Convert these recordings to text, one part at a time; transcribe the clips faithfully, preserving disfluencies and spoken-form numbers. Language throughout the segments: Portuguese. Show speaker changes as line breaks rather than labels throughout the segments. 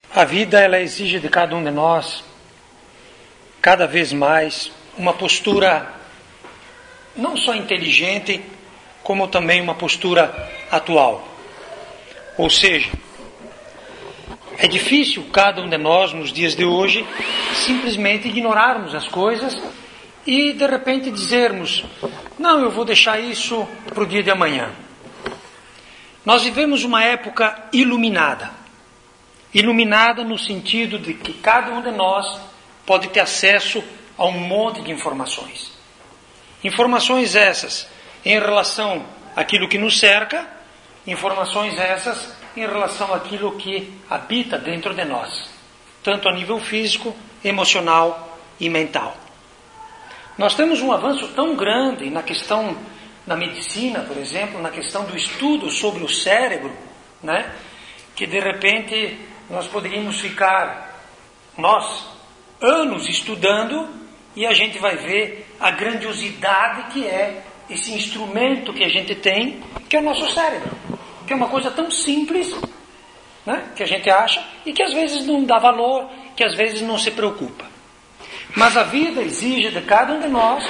A vida, ela exige de cada um de nós, cada vez mais, uma postura não só inteligente, como também uma postura atual. Ou seja, é difícil cada um de nós, nos dias de hoje, simplesmente ignorarmos as coisas e, de repente, dizermos: não, eu vou deixar isso para o dia de amanhã. Nós vivemos uma época iluminada. Iluminada no sentido de que cada um de nós pode ter acesso a um monte de informações. Informações essas em relação àquilo que nos cerca, informações essas em relação àquilo que habita dentro de nós, tanto a nível físico, emocional e mental. Nós temos um avanço tão grande na questão da medicina, por exemplo, na questão do estudo sobre o cérebro, né, que de repente nós poderíamos ficar, nós, anos estudando, e a gente vai ver a grandiosidade que é esse instrumento que a gente tem, que é o nosso cérebro, que é uma coisa tão simples, né, que a gente acha, e que às vezes não dá valor, que às vezes não se preocupa. Mas a vida exige de cada um de nós,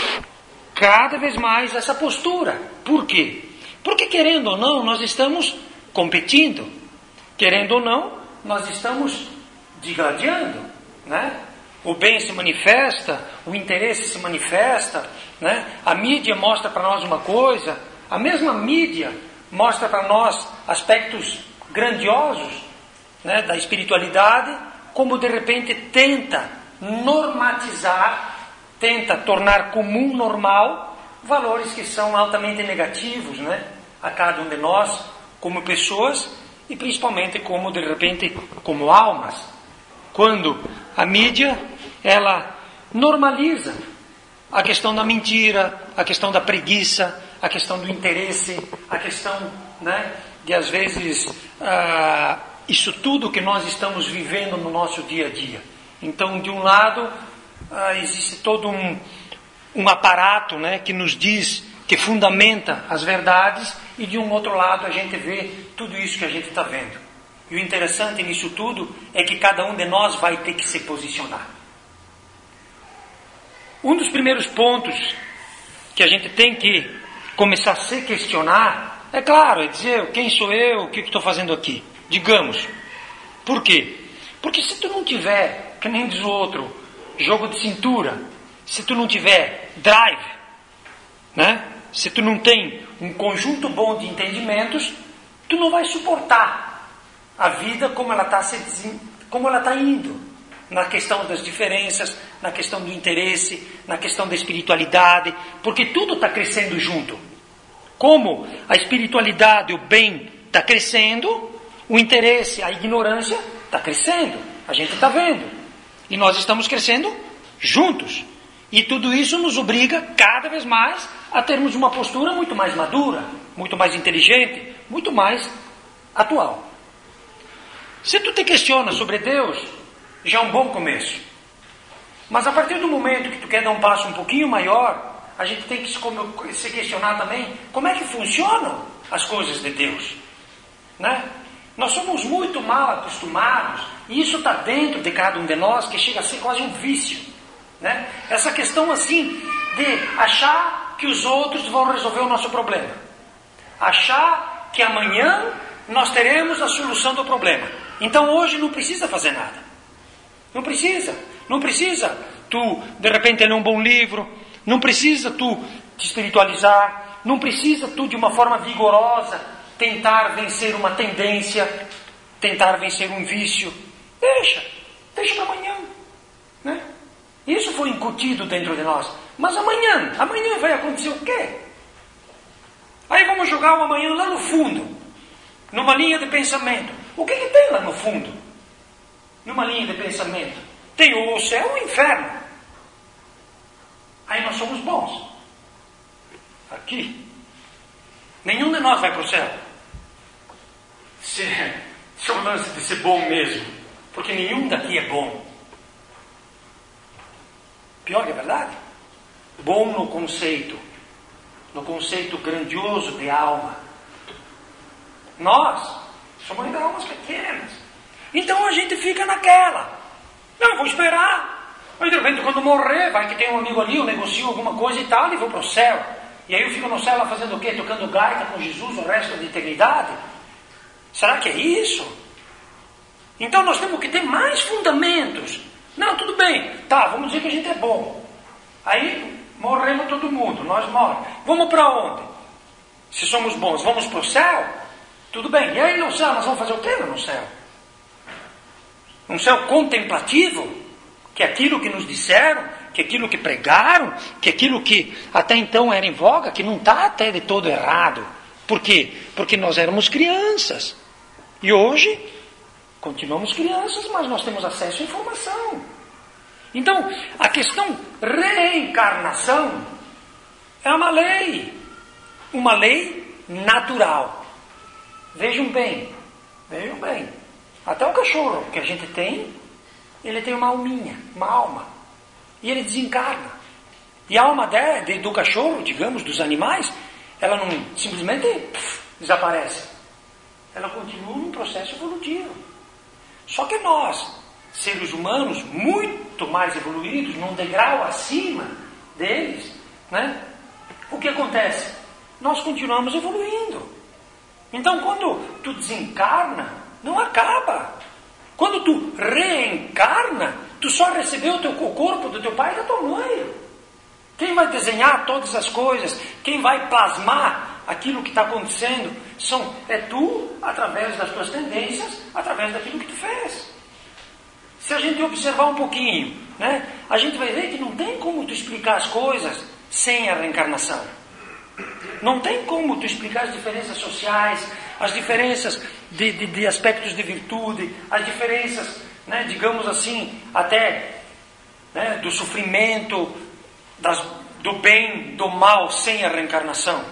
cada vez mais, essa postura. Por quê? Porque, querendo ou não, nós estamos competindo. Querendo ou não, nós estamos digladiando, né? O bem se manifesta, o interesse se manifesta, né? A mídia mostra para nós uma coisa, a mesma mídia mostra para nós aspectos grandiosos, né, da espiritualidade, como de repente tenta normatizar, tenta tornar comum, normal, valores que são altamente negativos, né, a cada um de nós, como pessoas, e principalmente como, de repente, como almas. Quando a mídia, ela normaliza a questão da mentira, a questão da preguiça, a questão do interesse, a questão, né, de às vezes, ah, isso tudo que nós estamos vivendo no nosso dia a dia. Então, de um lado, ah, existe todo um, um aparato, né, que nos diz, que fundamenta as verdades, e de um outro lado a gente vê tudo isso que a gente está vendo. E o interessante nisso tudo é que cada um de nós vai ter que se posicionar. Um dos primeiros pontos que a gente tem que começar a se questionar, é claro, é dizer: quem sou eu, o que estou fazendo aqui? Digamos. Por quê? Porque se tu não tiver, que nem diz o outro, jogo de cintura, se tu não tiver drive, né? Se tu não tem um conjunto bom de entendimentos, tu não vai suportar a vida como ela está se, como ela está indo, na questão das diferenças, na questão do interesse, na questão da espiritualidade, porque tudo está crescendo junto. Como a espiritualidade, o bem está crescendo, o interesse, a ignorância está crescendo. A gente está vendo. E nós estamos crescendo juntos. E tudo isso nos obriga cada vez mais a termos uma postura muito mais madura, muito mais inteligente, muito mais atual. Se tu te questiona sobre Deus, já é um bom começo. Mas a partir do momento que tu quer dar um passo um pouquinho maior, a gente tem que se questionar também como é que funcionam as coisas de Deus, né? Nós somos muito mal acostumados, e isso está dentro de cada um de nós, que chega a ser quase um vício, né? Essa questão assim de achar que os outros vão resolver o nosso problema, achar que amanhã nós teremos a solução do problema. Então hoje não precisa fazer nada, não precisa, não precisa tu de repente ler um bom livro, não precisa tu te espiritualizar, não precisa tu de uma forma vigorosa tentar vencer uma tendência, tentar vencer um vício. Deixa, deixa para amanhã, né? Isso foi incutido dentro de nós. Mas amanhã, amanhã vai acontecer o quê? Aí vamos jogar o amanhã lá no fundo, numa linha de pensamento. O que que tem lá no fundo? Numa linha de pensamento. Tem o céu e o inferno. Aí nós somos bons. Aqui. Nenhum de nós vai para o céu. Se, se é um lance de ser bom mesmo. Porque nenhum daqui é bom. Pior que é verdade. Bom no conceito. No conceito grandioso de alma. Nós somos ainda almas pequenas. Então a gente fica naquela. Não, vou esperar. Mas de repente quando morrer, vai que tem um amigo ali, eu negocio alguma coisa e tal, e vou para o céu. E aí eu fico no céu lá fazendo o quê? Tocando gaita com Jesus o resto da eternidade? Será que é isso? Então nós temos que ter mais fundamentos. Não, tudo bem. Tá, vamos dizer que a gente é bom. Aí morremos todo mundo, nós morremos. Vamos para onde? Se somos bons, vamos para o céu? Tudo bem. E aí no céu, nós vamos fazer o quê no céu? Um céu contemplativo? Que é aquilo que nos disseram, que é aquilo que pregaram, que é aquilo que até então era em voga, que não está até de todo errado. Por quê? Porque nós éramos crianças. E hoje, continuamos crianças, mas nós temos acesso à informação. Então, a questão reencarnação é uma lei. Uma lei natural. Vejam bem, vejam bem. Até o cachorro que a gente tem, ele tem uma alminha, uma alma. E ele desencarna. E a alma de, de, do cachorro, digamos, dos animais, ela não simplesmente pff, desaparece. Ela continua num processo evolutivo. Só que nós, seres humanos muito mais evoluídos, num degrau acima deles, né? O que acontece? Nós continuamos evoluindo. Então, quando tu desencarna, não acaba. Quando tu reencarna, tu só recebeu o, teu, o corpo do teu pai e da tua mãe. Quem vai desenhar todas as coisas, quem vai plasmar aquilo que está acontecendo, são, é tu, através das tuas tendências, através daquilo que tu fez. Se a gente observar um pouquinho, né, a gente vai ver que não tem como tu explicar as coisas sem a reencarnação. Não tem como tu explicar as diferenças sociais, as diferenças de, de, de aspectos de virtude, as diferenças, né, digamos assim, até, né, do sofrimento, das, do bem, do mal, sem a reencarnação.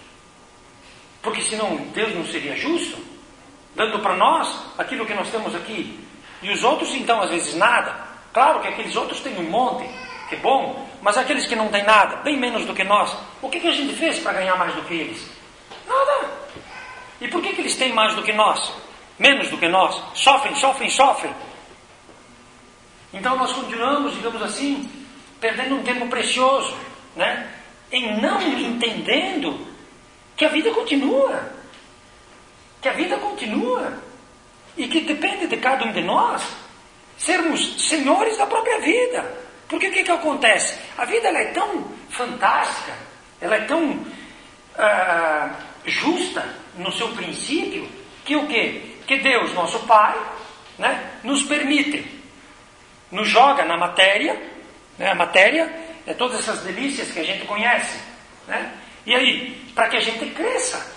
Porque senão Deus não seria justo, dando para nós aquilo que nós temos aqui. E os outros, então, às vezes nada. Claro que aqueles outros têm um monte, que é bom, mas aqueles que não têm nada, bem menos do que nós, o que, que a gente fez para ganhar mais do que eles? Nada. E por que, que eles têm mais do que nós? Menos do que nós? Sofrem, sofrem, sofrem. Então nós continuamos, digamos assim, perdendo um tempo precioso, né? Em não entendendo que a vida continua. Que a vida continua. E que depende de cada um de nós sermos senhores da própria vida. Porque o que, que acontece? A vida ela é tão fantástica, ela é tão ah, justa no seu princípio, que o quê? Que Deus, nosso Pai, né, nos permite, nos joga na matéria, né, a matéria é todas essas delícias que a gente conhece, né? E aí, para que a gente cresça.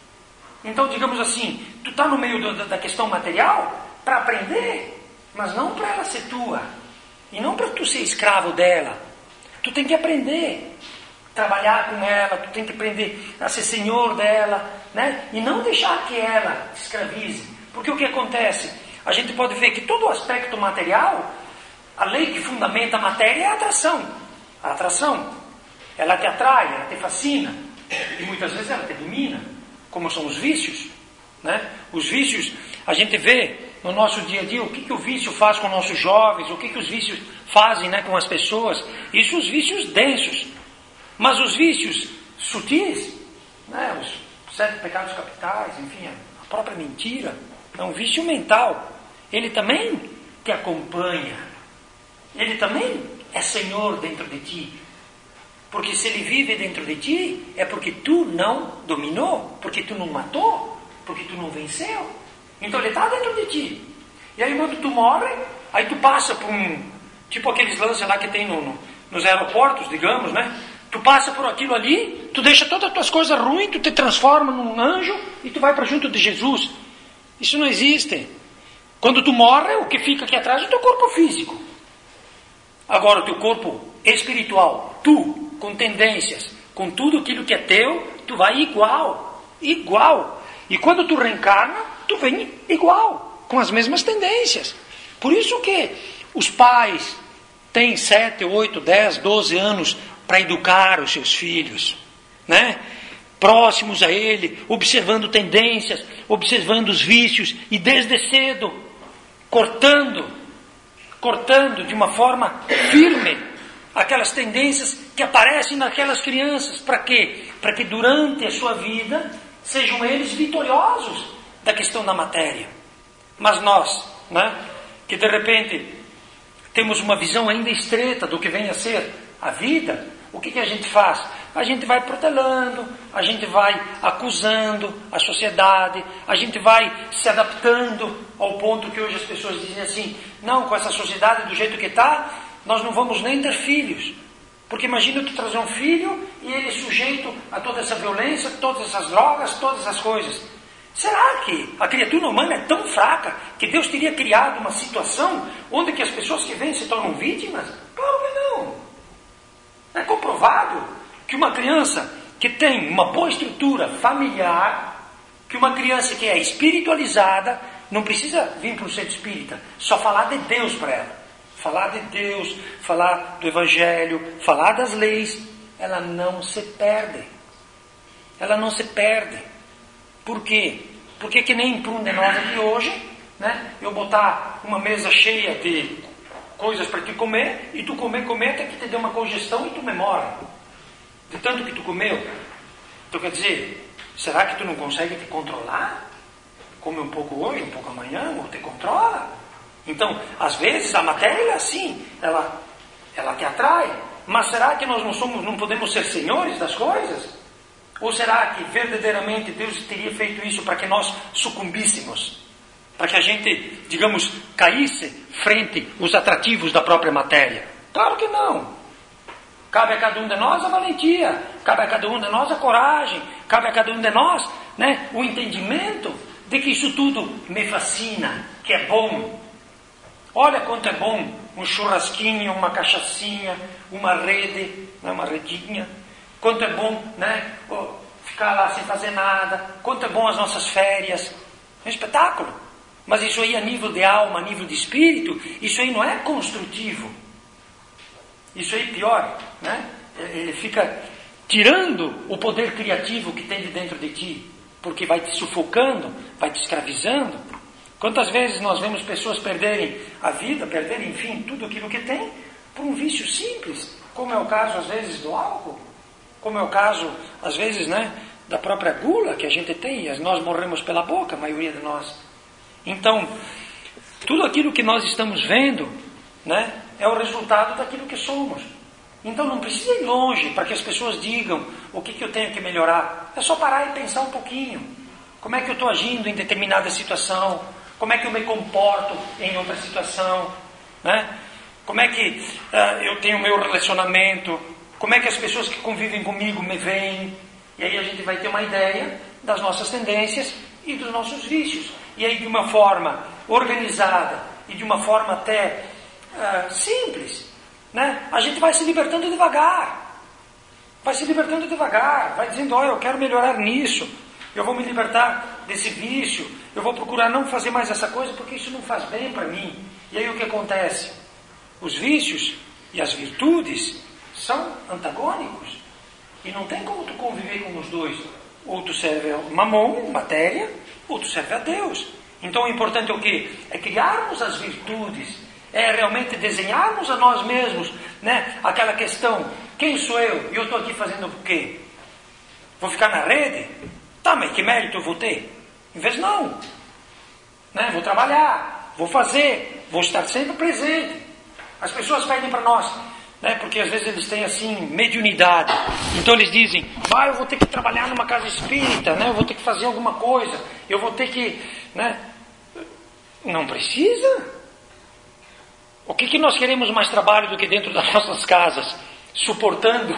Então, digamos assim, tu está no meio do, da questão material para aprender, mas não para ela ser tua. E não para tu ser escravo dela. Tu tem que aprender a trabalhar com ela, tu tem que aprender a ser senhor dela, né? E não deixar que ela te escravize. Porque o que acontece? A gente pode ver que todo o aspecto material, a lei que fundamenta a matéria é a atração. A atração, ela te atrai, ela te fascina. E muitas vezes ela te domina, como são os vícios, né? Os vícios, a gente vê no nosso dia a dia o que, que o vício faz com nossos jovens, o que, que os vícios fazem, né, com as pessoas. Isso os vícios densos. Mas os vícios sutis, né, os sete pecados capitais, enfim, a própria mentira, é um vício mental. Ele também te acompanha. Ele também é senhor dentro de ti. Porque se ele vive dentro de ti, é porque tu não dominou, porque tu não matou, porque tu não venceu. Então ele está dentro de ti. E aí quando tu morre, aí tu passa por um, tipo aqueles lances lá que tem no, no, nos aeroportos, digamos, né? Tu passa por aquilo ali, tu deixa todas as tuas coisas ruins, tu te transforma num anjo e tu vai para junto de Jesus. Isso não existe. Quando tu morre, o que fica aqui atrás é o teu corpo físico. Agora o teu corpo espiritual, tu, com tendências, com tudo aquilo que é teu, tu vai igual, igual. E quando tu reencarna, tu vem igual, com as mesmas tendências. Por isso que os pais têm sete, oito, dez, doze anos para educar os seus filhos, né? Próximos a ele, observando tendências, observando os vícios, e desde cedo cortando, cortando de uma forma firme aquelas tendências que aparecem naquelas crianças. Para quê? Para que durante a sua vida sejam eles vitoriosos da questão da matéria. Mas nós, né, que de repente temos uma visão ainda estreita do que vem a ser a vida, o que, que a gente faz? A gente vai protelando, a gente vai acusando a sociedade, a gente vai se adaptando ao ponto que hoje as pessoas dizem assim: não, com essa sociedade do jeito que está, nós não vamos nem ter filhos. Porque imagina tu trazer um filho e ele é sujeito a toda essa violência, todas essas drogas, todas essas coisas. Será que a criatura humana é tão fraca que Deus teria criado uma situação onde que as pessoas que vêm se tornam vítimas? Claro que não. É comprovado que uma criança que tem uma boa estrutura familiar, que uma criança que é espiritualizada, não precisa vir para o centro espírita, só falar de Deus para ela. Falar de Deus, falar do Evangelho, falar das leis, ela não se perde. Ela não se perde. Por quê? Porque que nem para um de nós aqui hoje, né, eu botar uma mesa cheia de coisas para te comer, e tu comer, comer, até que te dê uma congestão e tu memora. De tanto que tu comeu. Então quer dizer, será que tu não consegue te controlar? Come um pouco hoje, um pouco amanhã, ou te controla? Então, às vezes a matéria é assim, ela, ela te atrai. Mas será que nós não somos, não podemos ser senhores das coisas? Ou será que verdadeiramente Deus teria feito isso para que nós sucumbíssemos? Para que a gente, digamos, caísse frente aos atrativos da própria matéria? Claro que não. Cabe a cada um de nós a valentia, cabe a cada um de nós a coragem, cabe a cada um de nós, né, o entendimento de que isso tudo me fascina, que é bom. Olha quanto é bom um churrasquinho, uma cachaçinha, uma rede, né, uma redinha. Quanto é bom, né, ficar lá sem fazer nada. Quanto é bom as nossas férias. É um espetáculo. Mas isso aí a nível de alma, a nível de espírito, isso aí não é construtivo. Isso aí pior, né? Ele fica tirando o poder criativo que tem de dentro de ti. Porque vai te sufocando, vai te escravizando. Quantas vezes nós vemos pessoas perderem a vida, perderem, enfim, tudo aquilo que tem, por um vício simples, como é o caso, às vezes, do álcool, como é o caso, às vezes, né, da própria gula que a gente tem, e nós morremos pela boca, a maioria de nós. Então, tudo aquilo que nós estamos vendo, né, é o resultado daquilo que somos. Então não precisa ir longe para que as pessoas digam o que, que eu tenho que melhorar. É só parar e pensar um pouquinho. Como é que eu estou agindo em determinada situação? Como é que eu me comporto em outra situação? Né? Como é que uh, eu tenho o meu relacionamento? Como é que as pessoas que convivem comigo me veem? E aí a gente vai ter uma ideia das nossas tendências e dos nossos vícios. E aí de uma forma organizada e de uma forma até uh, simples, né? A gente vai se libertando devagar. Vai se libertando devagar. Vai dizendo, olha, eu quero melhorar nisso. Eu vou me libertar desse vício. Eu vou procurar não fazer mais essa coisa porque isso não faz bem para mim. E aí o que acontece? Os vícios e as virtudes são antagônicos. E não tem como tu conviver com os dois. Ou tu serve a mamon, matéria, ou tu serve a Deus. Então o importante é o quê? É criarmos as virtudes. É realmente desenharmos a nós mesmos, né, aquela questão, quem sou eu? E eu estou aqui fazendo o quê? Vou ficar na rede? Tá, mas que mérito eu vou ter? Em vez não. Né? Vou trabalhar, vou fazer, vou estar sempre presente. As pessoas pedem para nós, né? Porque às vezes eles têm assim, mediunidade. Então eles dizem, ah, eu vou ter que trabalhar numa casa espírita, né? Eu vou ter que fazer alguma coisa, eu vou ter que... Né? Não precisa. O que, que nós queremos mais trabalho do que dentro das nossas casas? Suportando...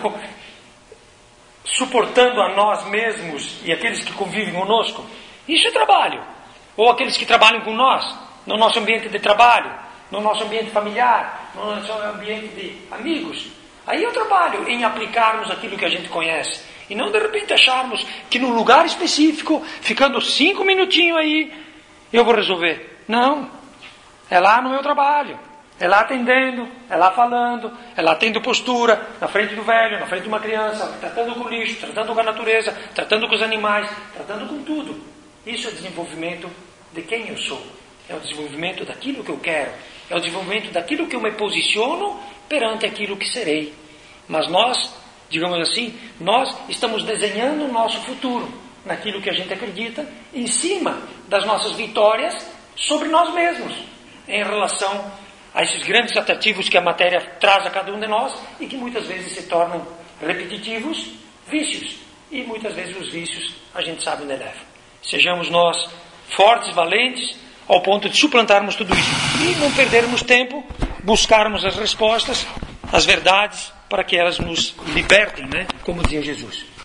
suportando a nós mesmos e aqueles que convivem conosco? Isso é trabalho. Ou aqueles que trabalham com nós, no nosso ambiente de trabalho, no nosso ambiente familiar, no nosso ambiente de amigos. Aí é o trabalho em aplicarmos aquilo que a gente conhece. E não de repente acharmos que num lugar específico, ficando cinco minutinhos aí, eu vou resolver. Não. É lá no meu trabalho. É lá atendendo, é lá falando, é lá tendo postura, na frente do velho, na frente de uma criança, tratando com o lixo, tratando com a natureza, tratando com os animais, tratando com tudo. Isso é desenvolvimento de quem eu sou. É o desenvolvimento daquilo que eu quero. É o desenvolvimento daquilo que eu me posiciono perante aquilo que serei. Mas nós, digamos assim, nós estamos desenhando o nosso futuro naquilo que a gente acredita, em cima das nossas vitórias sobre nós mesmos, em relação a esses grandes atrativos que a matéria traz a cada um de nós e que muitas vezes se tornam repetitivos, vícios. E muitas vezes os vícios a gente sabe onde leva. Sejamos nós fortes, valentes, ao ponto de suplantarmos tudo isso. E não perdermos tempo, buscarmos as respostas, as verdades, para que elas nos libertem, né? Como dizia Jesus.